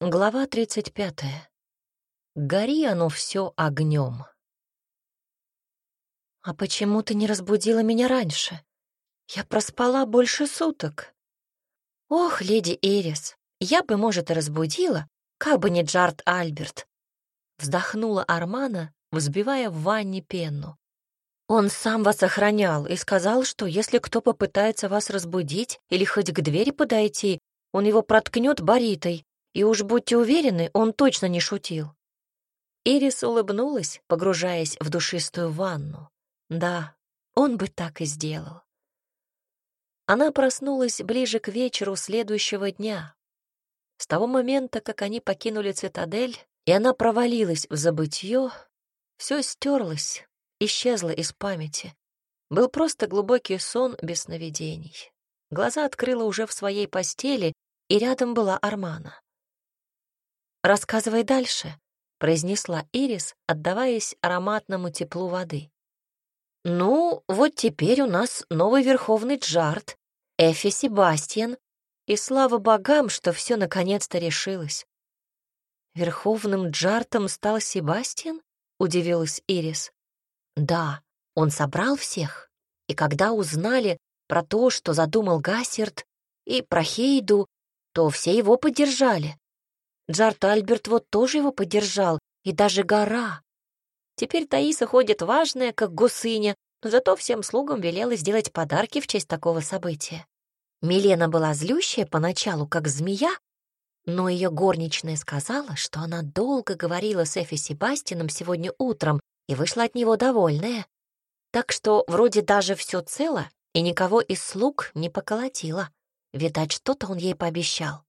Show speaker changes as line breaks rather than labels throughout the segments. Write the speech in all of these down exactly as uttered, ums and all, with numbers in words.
Глава тридцать пятая. Гори оно все огнем. «А почему ты не разбудила меня раньше? Я проспала больше суток». «Ох, леди Эрис, я бы, может, и разбудила, как бы не Джарт Альберт», — вздохнула Армана, взбивая в ванне пену. «Он сам вас охранял и сказал, что если кто попытается вас разбудить или хоть к двери подойти, он его проткнет баритой, и уж будьте уверены, он точно не шутил». Ирис улыбнулась, погружаясь в душистую ванну. Да, он бы так и сделал. Она проснулась ближе к вечеру следующего дня. С того момента, как они покинули цитадель, и она провалилась в забытье, все стерлось, исчезло из памяти. Был просто глубокий сон без сновидений. Глаза открыла уже в своей постели, и рядом была Армана. «Рассказывай дальше», — произнесла Ирис, отдаваясь ароматному теплу воды. «Ну, вот теперь у нас новый верховный Джарт, Эфи Себастьян, и слава богам, что все наконец-то решилось». «Верховным Джартом стал Себастьян?» — удивилась Ирис. «Да, он собрал всех, и когда узнали про то, что задумал Гассерд, и про Хейду, то все его поддержали. Джарт Альберт вот тоже его поддержал, и даже гора. Теперь Таиса ходит важная, как гусыня, но зато всем слугам велела сделать подарки в честь такого события. Милена была злющая поначалу, как змея, но ее горничная сказала, что она долго говорила с Эфи Себастьяном сегодня утром и вышла от него довольная. Так что вроде даже все цело, и никого из слуг не поколотила. Видать, что-то он ей пообещал.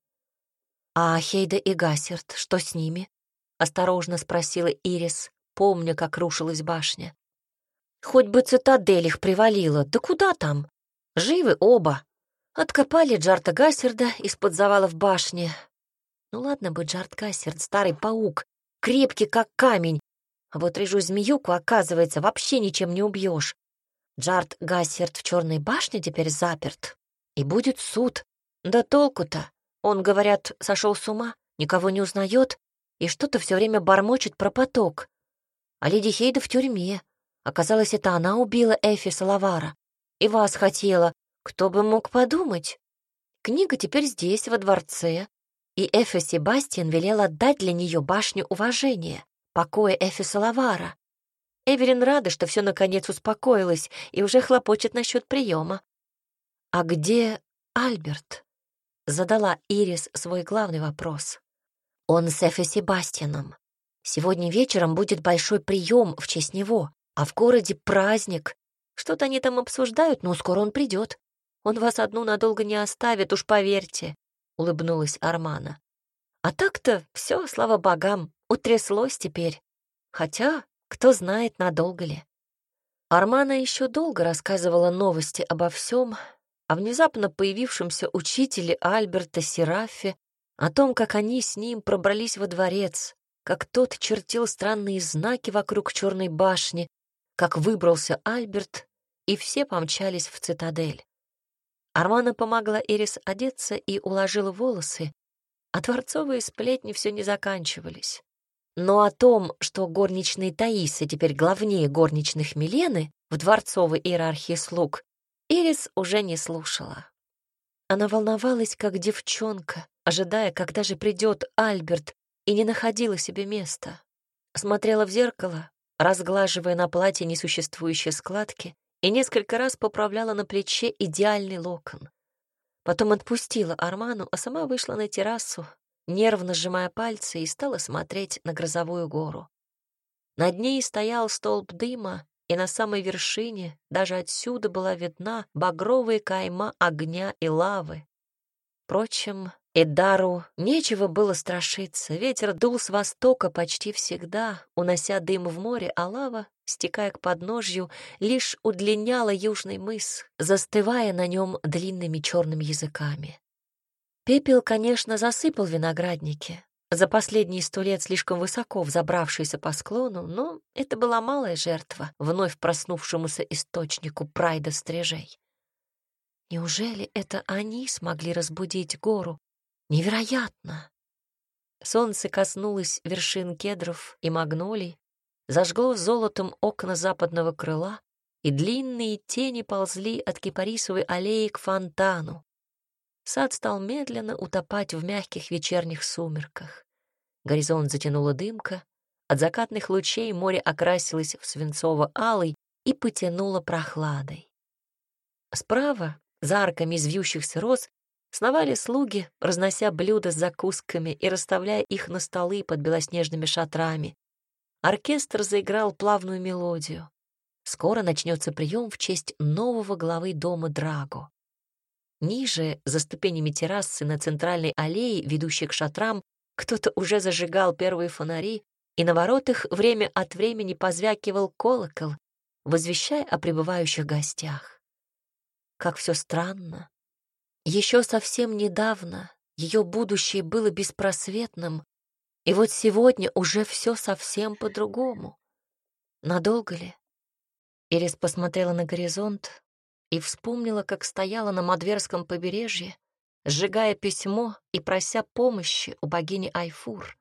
«А Хейда и Гассерд, что с ними?» — осторожно спросила Ирис, помня, как рушилась башня. «Хоть бы цитадель их привалила, да куда там? Живы оба. Откопали Джарта Гассерда из-под завалов башни. Ну ладно бы Джарт Гассерд, старый паук, крепкий как камень, а вот рыжую змеюку, оказывается, вообще ничем не убьешь. Джарт Гассерд в черной башне теперь заперт, и будет суд. Да толку-то? Он, говорят, сошел с ума, никого не узнает и что-то все время бормочет про поток. А леди Хейда в тюрьме. Оказалось, это она убила Эфи Салавара. И вас хотела. Кто бы мог подумать? Книга теперь здесь, во дворце, и Эфи Себастьян велел отдать для нее башню уважения, покоя Эфи Салавара. Эверин рада, что все наконец успокоилось и уже хлопочет насчет приема. «А где Альберт?» — задала Ирис свой главный вопрос. «Он с Эфи Себастьяном. Сегодня вечером будет большой прием в честь него, а в городе праздник. Что-то они там обсуждают, но скоро он придет. Он вас одну надолго не оставит, уж поверьте», — улыбнулась Армана. «А так-то все, слава богам, утряслось теперь. Хотя, кто знает, надолго ли». Армана еще долго рассказывала новости обо всем, о внезапно появившемся учителе Альберта Серафе, о том, как они с ним пробрались во дворец, как тот чертил странные знаки вокруг черной башни, как выбрался Альберт, и все помчались в цитадель. Армана помогла Ирис одеться и уложила волосы, а дворцовые сплетни все не заканчивались. Но о том, что горничные Таисы теперь главнее горничных Милены в дворцовой иерархии слуг, Ирис уже не слушала. Она волновалась, как девчонка, ожидая, когда же придет Альберт, и не находила себе места. Смотрела в зеркало, разглаживая на платье несуществующие складки, и несколько раз поправляла на плече идеальный локон. Потом отпустила Арману, а сама вышла на террасу, нервно сжимая пальцы, и стала смотреть на грозовую гору. Над ней стоял столб дыма, и на самой вершине даже отсюда была видна багровая кайма огня и лавы. Впрочем, Эдару нечего было страшиться. Ветер дул с востока почти всегда, унося дым в море, а лава, стекая к подножью, лишь удлиняла южный мыс, застывая на нем длинными черными языками. Пепел, конечно, засыпал виноградники, за последние сто лет слишком высоко взобравшийся по склону, но это была малая жертва вновь проснувшемуся источнику прайда стрижей. Неужели это они смогли разбудить гору? Невероятно! Солнце коснулось вершин кедров и магнолий, зажгло золотом окна западного крыла, и длинные тени ползли от кипарисовой аллеи к фонтану. Сад стал медленно утопать в мягких вечерних сумерках. Горизонт затянула дымка, от закатных лучей море окрасилось в свинцово-алый и потянуло прохладой. Справа, за арками из вьющихся роз, сновали слуги, разнося блюда с закусками и расставляя их на столы под белоснежными шатрами. Оркестр заиграл плавную мелодию. Скоро начнется прием в честь нового главы дома Драго. Ниже, за ступенями террасы на центральной аллее, ведущей к шатрам, кто-то уже зажигал первые фонари, и на воротах время от времени позвякивал колокол, возвещая о прибывающих гостях. Как все странно. Еще совсем недавно ее будущее было беспросветным, и вот сегодня уже все совсем по-другому. Надолго ли? Ирис посмотрела на горизонт и вспомнила, как стояла на Мадверском побережье, сжигая письмо и прося помощи у богини Айфур.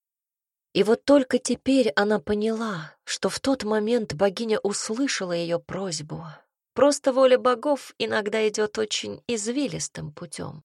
И вот только теперь она поняла, что в тот момент богиня услышала ее просьбу. Просто воля богов иногда идет очень извилистым путем.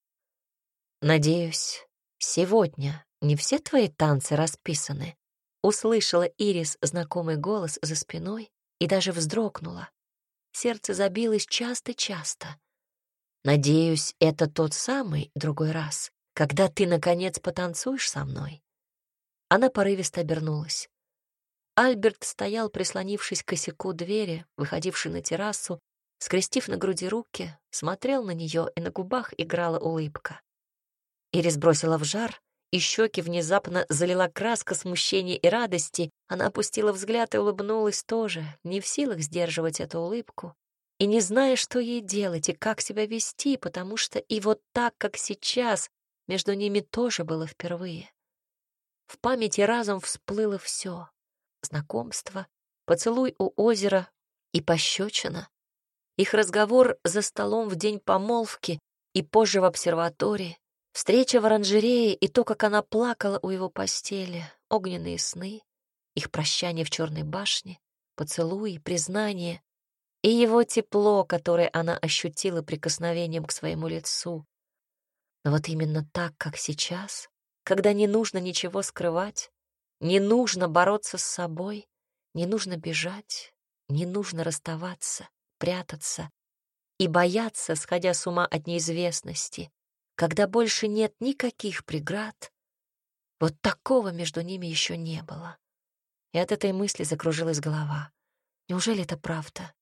«Надеюсь, сегодня не все твои танцы расписаны?» Услышала Ирис знакомый голос за спиной и даже вздрогнула. Сердце забилось часто-часто. «Надеюсь, это тот самый другой раз, когда ты, наконец, потанцуешь со мной?» Она порывисто обернулась. Альберт стоял, прислонившись к косяку двери, выходившей на террасу, скрестив на груди руки, смотрел на нее, и на губах играла улыбка. Ирис бросила в жар, и щеки внезапно залила краска смущения и радости. Она опустила взгляд и улыбнулась тоже, не в силах сдерживать эту улыбку, и не зная, что ей делать и как себя вести, потому что и вот так, как сейчас, между ними тоже было впервые. В памяти разом всплыло все: знакомство, поцелуй у озера и пощечина, их разговор за столом в день помолвки и позже в обсерватории, встреча в оранжерее и то, как она плакала у его постели, огненные сны, их прощание в Черной башне, поцелуи, признание и его тепло, которое она ощутила прикосновением к своему лицу. Но вот именно так, как сейчас, когда не нужно ничего скрывать, не нужно бороться с собой, не нужно бежать, не нужно расставаться, прятаться и бояться, сходя с ума от неизвестности, когда больше нет никаких преград, вот такого между ними еще не было. И от этой мысли закружилась голова. Неужели это правда?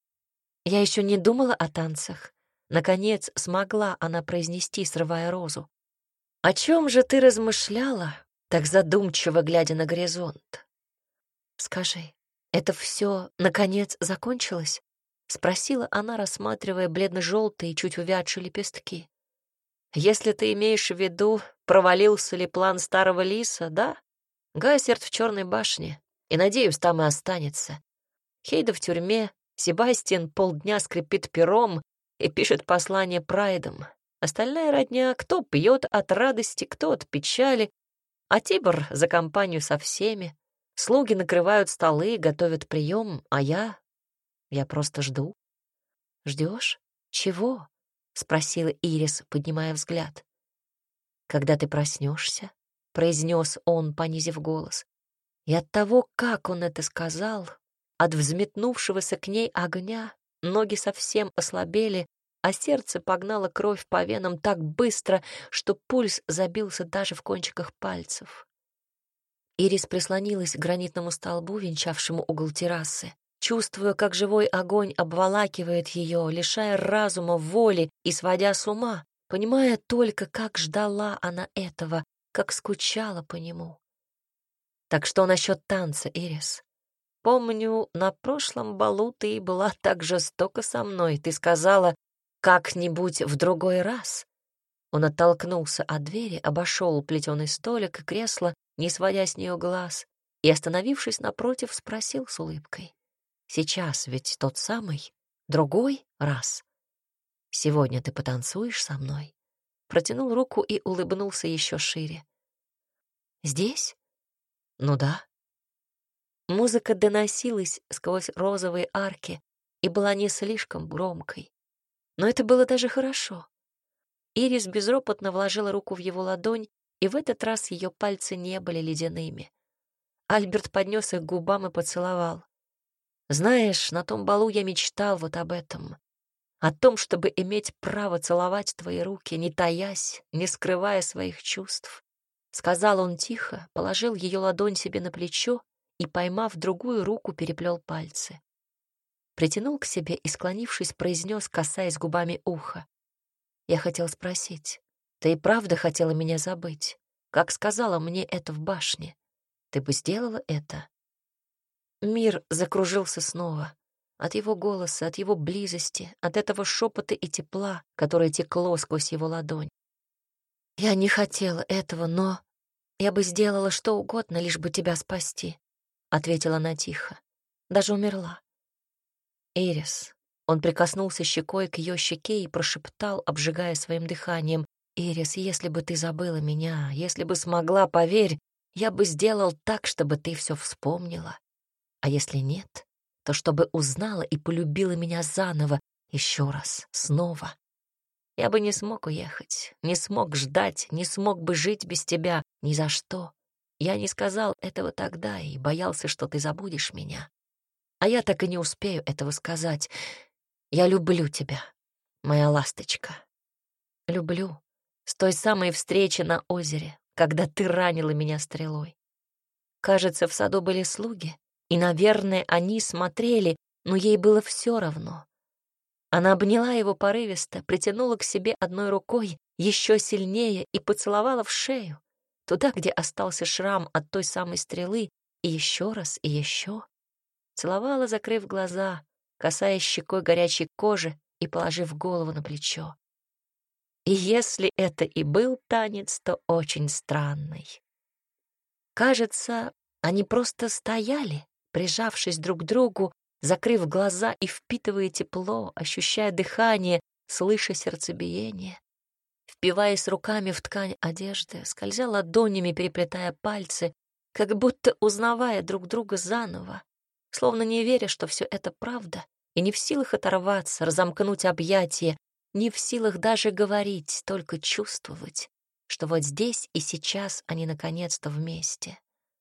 Я еще не думала о танцах. Наконец смогла она произнести, срывая розу. «О чем же ты размышляла, так задумчиво глядя на горизонт?» «Скажи, это все наконец закончилось?» — спросила она, рассматривая бледно-желтые, чуть увядшие лепестки. «Если ты имеешь в виду, провалился ли план старого лиса, да? Гассерт в Черной башне, и, надеюсь, там и останется. Хейда в тюрьме, Себастьян полдня скрипит пером и пишет послание прайдом. Остальная родня кто пьет от радости, кто от печали, а Тибор за компанию со всеми. Слуги накрывают столы, готовят прием, а я... я просто жду». «Ждешь? Чего?» — спросила Ирис, поднимая взгляд. «Когда ты проснешься», — произнес он, понизив голос. И от того, как он это сказал, от взметнувшегося к ней огня, ноги совсем ослабели, а сердце погнало кровь по венам так быстро, что пульс забился даже в кончиках пальцев. Ирис прислонилась к гранитному столбу, венчавшему угол террасы, чувствуя, как живой огонь обволакивает ее, лишая разума, воли и сводя с ума, понимая только, как ждала она этого, как скучала по нему. «Так что насчет танца, Ирис? Помню, на прошлом балу ты была так жестока со мной. Ты сказала, как-нибудь в другой раз». Он оттолкнулся от двери, обошел плетеный столик и кресло, не сводя с нее глаз, и, остановившись напротив, спросил с улыбкой: «Сейчас ведь тот самый, другой раз? Сегодня ты потанцуешь со мной?» Протянул руку и улыбнулся еще шире. Здесь? Ну да. Музыка доносилась сквозь розовые арки и была не слишком громкой. Но это было даже хорошо. Ирис безропотно вложила руку в его ладонь, и в этот раз ее пальцы не были ледяными. Альберт поднес их к губам и поцеловал. «Знаешь, на том балу я мечтал вот об этом. О том, чтобы иметь право целовать твои руки, не таясь, не скрывая своих чувств». Сказал он тихо, положил ее ладонь себе на плечо и, поймав другую руку, переплел пальцы. Притянул к себе и, склонившись, произнес, касаясь губами уха. «Я хотел спросить, ты и правда хотела меня забыть? Как сказала мне это в башне? Ты бы сделала это?» Мир закружился снова. От его голоса, от его близости, от этого шепота и тепла, которое текло сквозь его ладонь. «Я не хотела этого, но я бы сделала что угодно, лишь бы тебя спасти», — ответила она тихо. «Даже умерла». «Ирис». Он прикоснулся щекой к ее щеке и прошептал, обжигая своим дыханием: «Ирис, если бы ты забыла меня, если бы смогла, поверь, я бы сделал так, чтобы ты все вспомнила. А если нет, то чтобы узнала и полюбила меня заново, еще раз, снова. Я бы не смог уехать, не смог ждать, не смог бы жить без тебя ни за что. Я не сказал этого тогда и боялся, что ты забудешь меня. А я так и не успею этого сказать. Я люблю тебя, моя ласточка. Люблю. С той самой встречи на озере, когда ты ранила меня стрелой. Кажется, в саду были слуги, и, наверное, они смотрели, но ей было все равно. Она обняла его порывисто, притянула к себе одной рукой еще сильнее и поцеловала в шею, туда, где остался шрам от той самой стрелы, и еще раз, и еще. Целовала, закрыв глаза, касаясь щекой горячей кожи и положив голову на плечо. И если это и был танец, то очень странный. Кажется, они просто стояли, прижавшись друг к другу, закрыв глаза и впитывая тепло, ощущая дыхание, слыша сердцебиение. Впиваясь руками в ткань одежды, скользя ладонями, переплетая пальцы, как будто узнавая друг друга заново, словно не веря, что все это правда, и не в силах оторваться, разомкнуть объятия, не в силах даже говорить, только чувствовать, что вот здесь и сейчас они наконец-то вместе.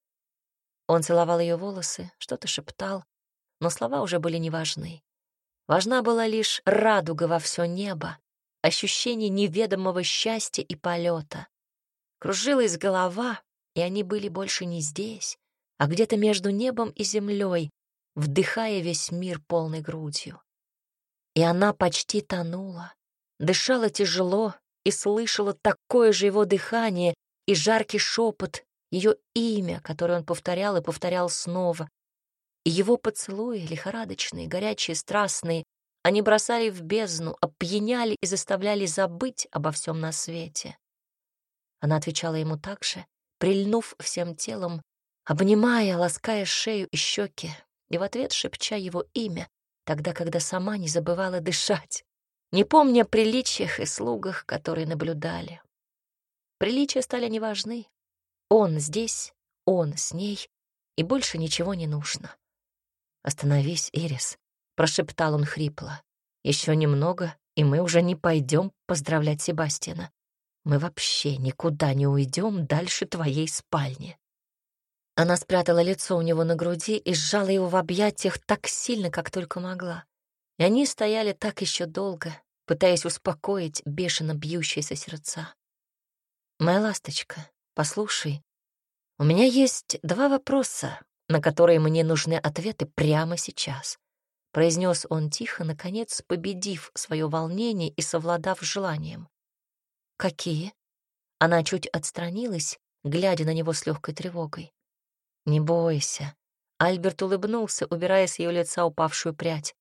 Он целовал ее волосы, что-то шептал, но слова уже были не важны. Важна была лишь радуга во все небо, ощущение неведомого счастья и полета. Кружилась голова, и они были больше не здесь, а где-то между небом и землей, вдыхая весь мир полной грудью. И она почти тонула, дышала тяжело и слышала такое же его дыхание и жаркий шепот, ее имя, которое он повторял и повторял снова. И его поцелуи, лихорадочные, горячие, страстные, они бросали в бездну, опьяняли и заставляли забыть обо всем на свете. Она отвечала ему так же, прильнув всем телом, обнимая, лаская шею и щеки, и в ответ шепча его имя, тогда, когда сама не забывала дышать, не помня о приличиях и слугах, которые наблюдали. Приличия стали неважны. Он здесь, он с ней, и больше ничего не нужно. «Остановись, Ирис», — прошептал он хрипло. «Еще немного, и мы уже не пойдем поздравлять Себастьяна. Мы вообще никуда не уйдем дальше твоей спальни». Она спрятала лицо у него на груди и сжала его в объятиях так сильно, как только могла. И они стояли так еще долго, пытаясь успокоить бешено бьющиеся сердца. «Моя ласточка, послушай, у меня есть два вопроса, на которые мне нужны ответы прямо сейчас», — произнес он тихо, наконец победив свое волнение и совладав с желанием. «Какие?» Она чуть отстранилась, глядя на него с легкой тревогой. «Не бойся», — Альберт улыбнулся, убирая с ее лица упавшую прядь.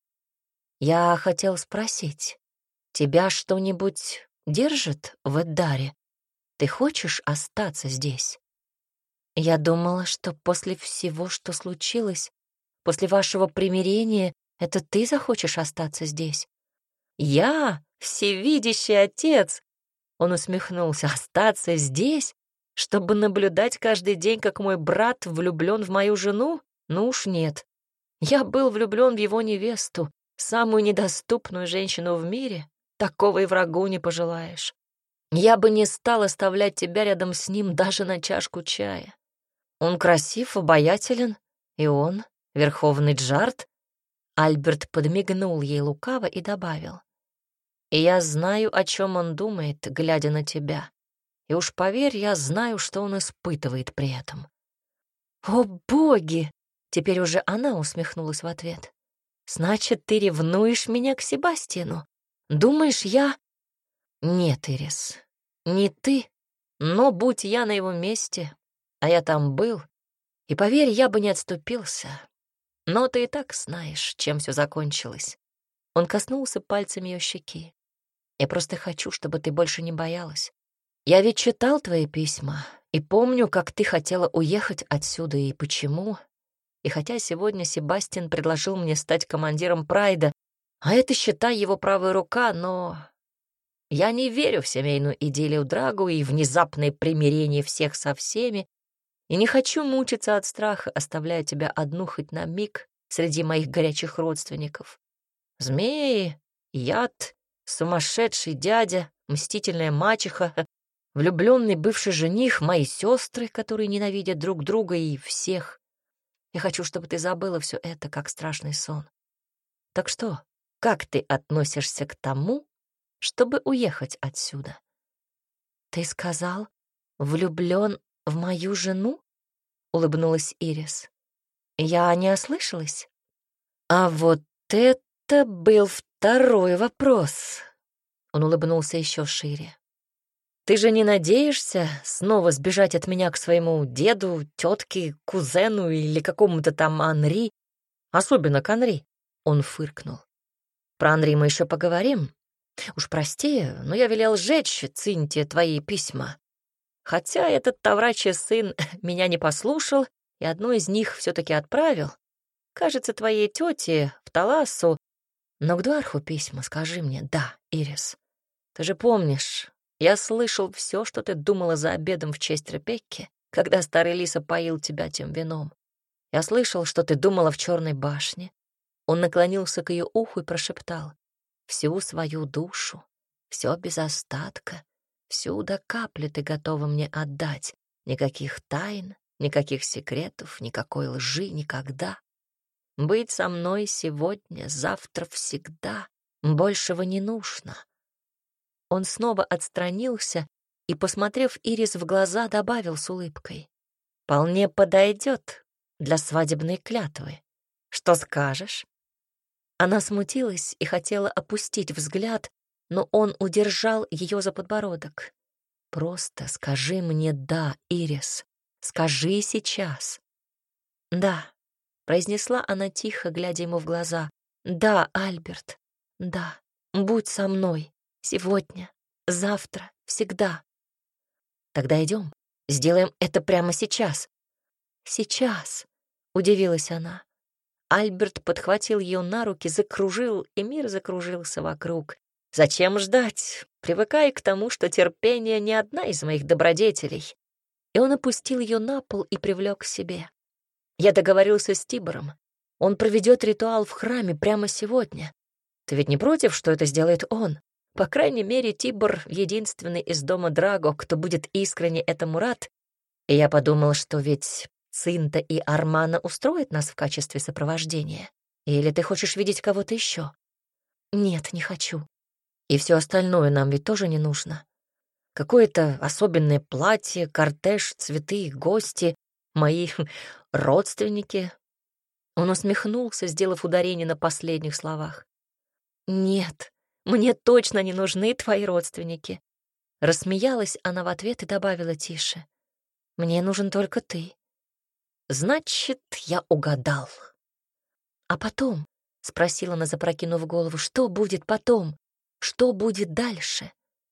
«Я хотел спросить, тебя что-нибудь держит в Эддаре? Ты хочешь остаться здесь?» «Я думала, что после всего, что случилось, после вашего примирения, это ты захочешь остаться здесь». «Я? Всевидящий отец!» Он усмехнулся. «Остаться здесь? Чтобы наблюдать каждый день, как мой брат влюблен в мою жену? Ну уж нет. Я был влюблен в его невесту, самую недоступную женщину в мире. Такого и врагу не пожелаешь. Я бы не стал оставлять тебя рядом с ним даже на чашку чая. Он красив, обаятелен, и он — верховный Джарт. Альберт подмигнул ей лукаво и добавил. И я знаю, о чем он думает, глядя на тебя. И уж поверь, я знаю, что он испытывает при этом. О, боги! Теперь уже она усмехнулась в ответ. Значит, ты ревнуешь меня к Себастьяну? Думаешь, я... Нет, Ирис, не ты, но будь я на его месте, а я там был, и поверь, я бы не отступился. Но ты и так знаешь, чем все закончилось. Он коснулся пальцами ее щеки. Я просто хочу, чтобы ты больше не боялась. Я ведь читал твои письма и помню, как ты хотела уехать отсюда и почему. И хотя сегодня Себастьян предложил мне стать командиром Прайда, а это, считай, его правая рука, но я не верю в семейную идиллию Драгу и внезапное примирение всех со всеми, и не хочу мучиться от страха, оставляя тебя одну хоть на миг среди моих горячих родственников. Змеи, яд, сумасшедший дядя, мстительная мачеха, влюбленный бывший жених, мои сестры, которые ненавидят друг друга и всех. Я хочу, чтобы ты забыла все это, как страшный сон. Так что, как ты относишься к тому, чтобы уехать отсюда? Ты сказал, влюблен в мою жену? Улыбнулась Ирис. Я не ослышалась? А вот это был второй вопрос. Он улыбнулся еще шире. Ты же не надеешься снова сбежать от меня к своему деду, тетке, кузену или какому-то там Анри? Особенно к Анри. Он фыркнул. Про Анри мы еще поговорим. Уж прости, но я велел сжечь, Цинтия, твои письма. Хотя этот товрачий сын меня не послушал и одно из них все-таки отправил. Кажется, твоей тете в Таласу. Но к Дуарху письма скажи мне, да, Ирис. Ты же помнишь, я слышал все, что ты думала за обедом в честь Ребекки, когда старый Лиса поил тебя тем вином. Я слышал, что ты думала в Черной башне. Он наклонился к ее уху и прошептал: всю свою душу, все без остатка, всю до капли ты готова мне отдать. Никаких тайн, никаких секретов, никакой лжи никогда. Быть со мной сегодня, завтра, всегда. Большего не нужно. Он снова отстранился и, посмотрев Ирис в глаза, добавил с улыбкой: вполне подойдет для свадебной клятвы. Что скажешь? Она смутилась и хотела опустить взгляд, но он удержал ее за подбородок. «Просто скажи мне «да», Ирис. Скажи сейчас». «Да», — произнесла она тихо, глядя ему в глаза. «Да, Альберт, да, будь со мной. Сегодня, завтра, всегда». «Тогда идем, сделаем это прямо сейчас». «Сейчас», — удивилась она. Альберт подхватил ее на руки, закружил, и мир закружился вокруг. «Зачем ждать? Привыкай к тому, что терпение не одна из моих добродетелей». И он опустил ее на пол и привлек к себе. «Я договорился с Тибором. Он проведет ритуал в храме прямо сегодня. Ты ведь не против, что это сделает он? По крайней мере, Тибор — единственный из дома Драго, кто будет искренне этому рад. И я подумал, что ведь Цинта и Армана устроят нас в качестве сопровождения. Или ты хочешь видеть кого-то еще? Нет, не хочу. И все остальное нам ведь тоже не нужно. Какое-то особенное платье, кортеж, цветы, гости, мои родственники». Он усмехнулся, сделав ударение на последних словах. «Нет, мне точно не нужны твои родственники». Рассмеялась она в ответ и добавила тише: «Мне нужен только ты». «Значит, я угадал». «А потом?» — спросила она, запрокинув голову. «Что будет потом? Что будет дальше?»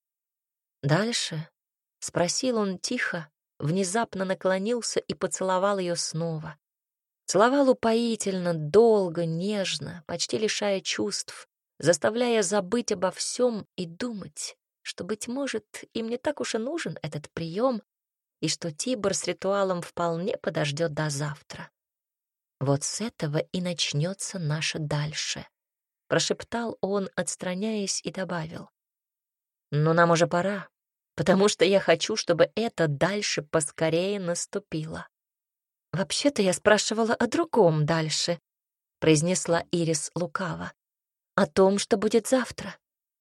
«Дальше?» — спросил он тихо, внезапно наклонился и поцеловал ее снова. Целовал упоительно, долго, нежно, почти лишая чувств, заставляя забыть обо всем и думать, что, быть может, им не так уж и нужен этот прием, и что Тибор с ритуалом вполне подождет до завтра. Вот с этого и начнется наше дальше, прошептал он, отстраняясь, и добавил. Но нам уже пора, потому что я хочу, чтобы это дальше поскорее наступило. Вообще-то я спрашивала о другом дальше, произнесла Ирис лукаво. О том, что будет завтра.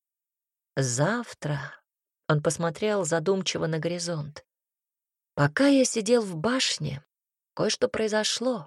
Завтра он посмотрел задумчиво на горизонт. Пока я сидел в башне, кое-что произошло.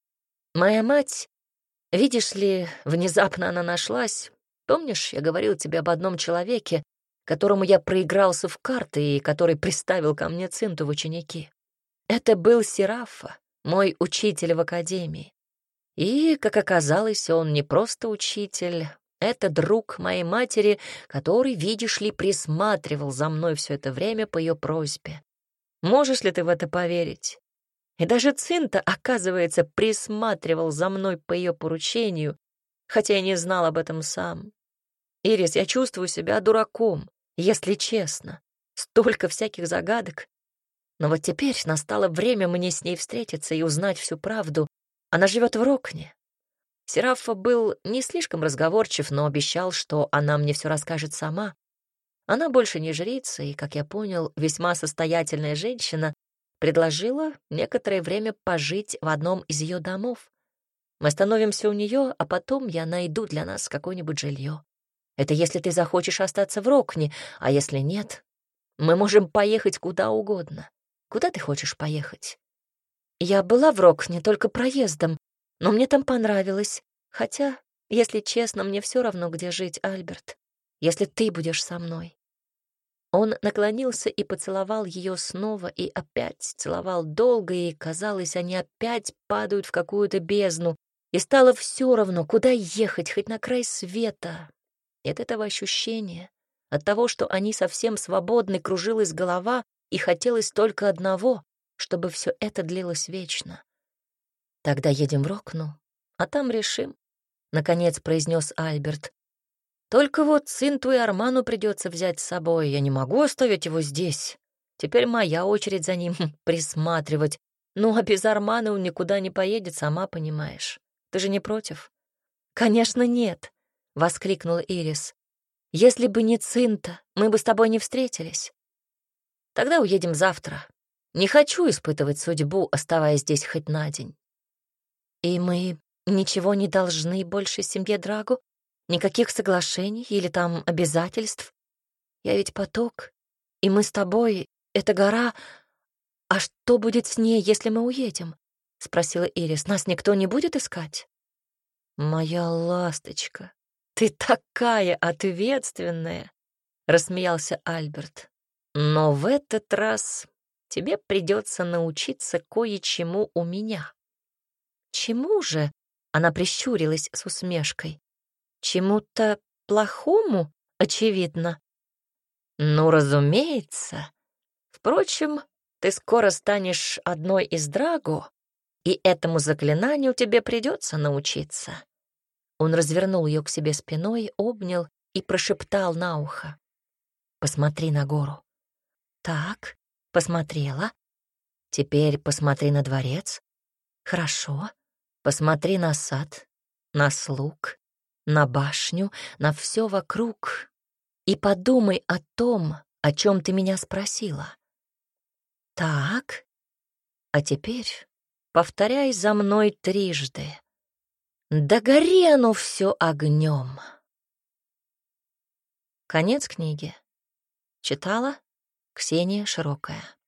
Моя мать, видишь ли, внезапно она нашлась. Помнишь, я говорил тебе об одном человеке, которому я проигрался в карты и который приставил ко мне Цинту в ученики? Это был Серафа, мой учитель в академии. И, как оказалось, он не просто учитель, это друг моей матери, который, видишь ли, присматривал за мной все это время по ее просьбе. Можешь ли ты в это поверить? И даже Цинта, оказывается, присматривал за мной по ее поручению, хотя я не знал об этом сам. Ирис, я чувствую себя дураком, если честно. Столько всяких загадок. Но вот теперь настало время мне с ней встретиться и узнать всю правду. Она живет в Рокне. Серафа был не слишком разговорчив, но обещал, что она мне все расскажет сама. Она больше не жрица и, как я понял, весьма состоятельная женщина, предложила некоторое время пожить в одном из ее домов. Мы остановимся у нее, а потом я найду для нас какое-нибудь жилье. Это если ты захочешь остаться в Рокне, а если нет, мы можем поехать куда угодно. Куда ты хочешь поехать? Я была в Рокне только проездом, но мне там понравилось. Хотя, если честно, мне все равно, где жить, Альберт, если ты будешь со мной. Он наклонился и поцеловал ее снова и опять целовал долго, и, казалось, они опять падают в какую-то бездну, и стало все равно, куда ехать, хоть на край света. И от этого ощущения, от того, что они совсем свободны, кружилась голова, и хотелось только одного, чтобы все это длилось вечно. «Тогда едем в Рокну, а там решим», — наконец произнес Альберт. «Только вот Цинту и Арману придется взять с собой. Я не могу оставить его здесь. Теперь моя очередь за ним присматривать. Ну, а без Армана он никуда не поедет, сама понимаешь. Ты же не против?» «Конечно, нет», — воскликнула Ирис. «Если бы не Цинта, мы бы с тобой не встретились. Тогда уедем завтра. Не хочу испытывать судьбу, оставаясь здесь хоть на день». «И мы ничего не должны больше семье Драгу? Никаких соглашений или там обязательств? Я ведь поток, и мы с тобой, эта гора. А что будет с ней, если мы уедем?» — спросила Ирис. «Нас никто не будет искать?» «Моя ласточка, ты такая ответственная!» — рассмеялся Альберт. «Но в этот раз тебе придется научиться кое-чему у меня». «Чему же?» — она прищурилась с усмешкой. «Чему-то плохому, очевидно». «Ну, разумеется. Впрочем, ты скоро станешь одной из Драго, и этому заклинанию тебе придется научиться». Он развернул ее к себе спиной, обнял и прошептал на ухо. «Посмотри на гору». «Так, посмотрела. Теперь посмотри на дворец». «Хорошо. Посмотри на сад, на слуг, на башню, на все вокруг и подумай о том, о чем ты меня спросила». «Так, а теперь повторяй за мной трижды. Да гори оно все огнем». Конец книги. Читала Ксения Широкая.